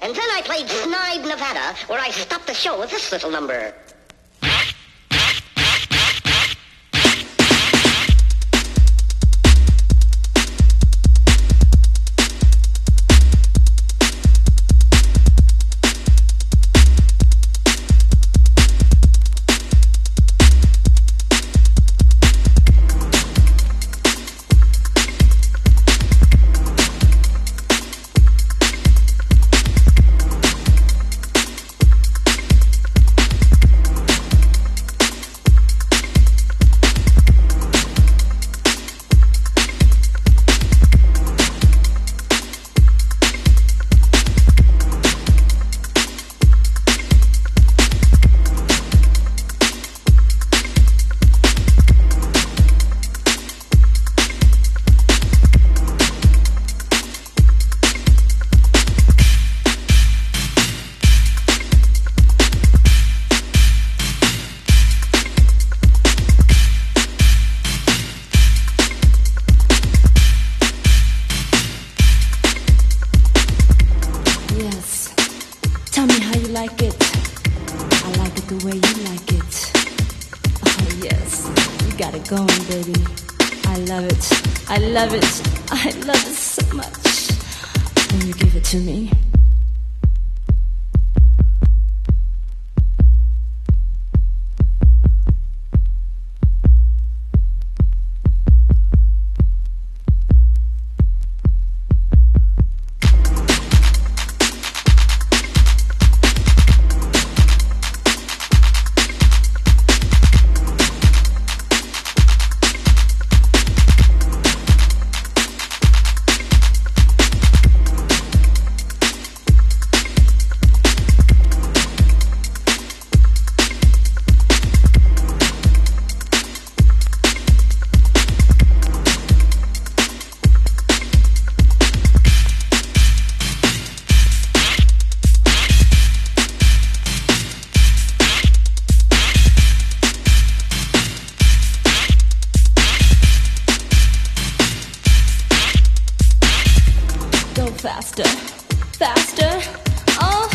And then I played Snide, Nevada, where I stopped the show with this little number. I love it so much when you give it to me. Faster, faster, oh,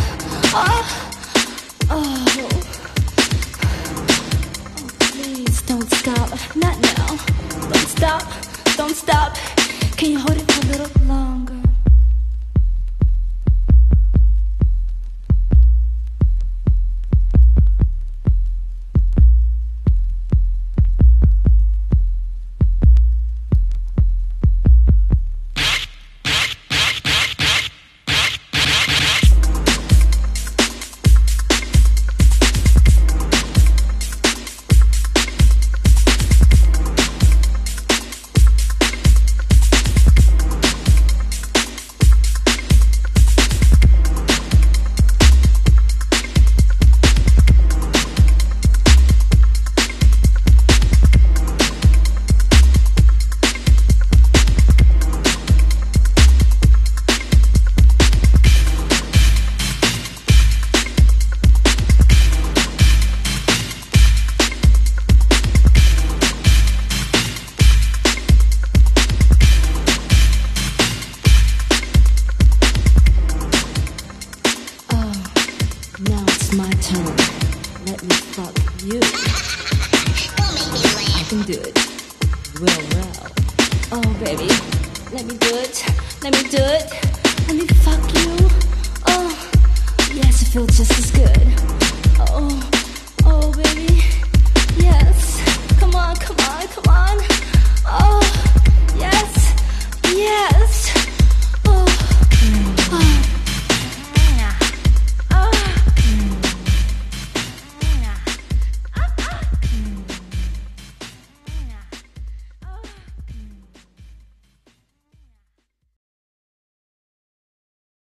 please don't stop, not now, don't stop, can you hold it for a little longer? My turn. Let me fuck you. Don't make me laugh. I can do it. Well. Oh, baby. Let me do it. Let me fuck you. Oh, yes, it feels just as good.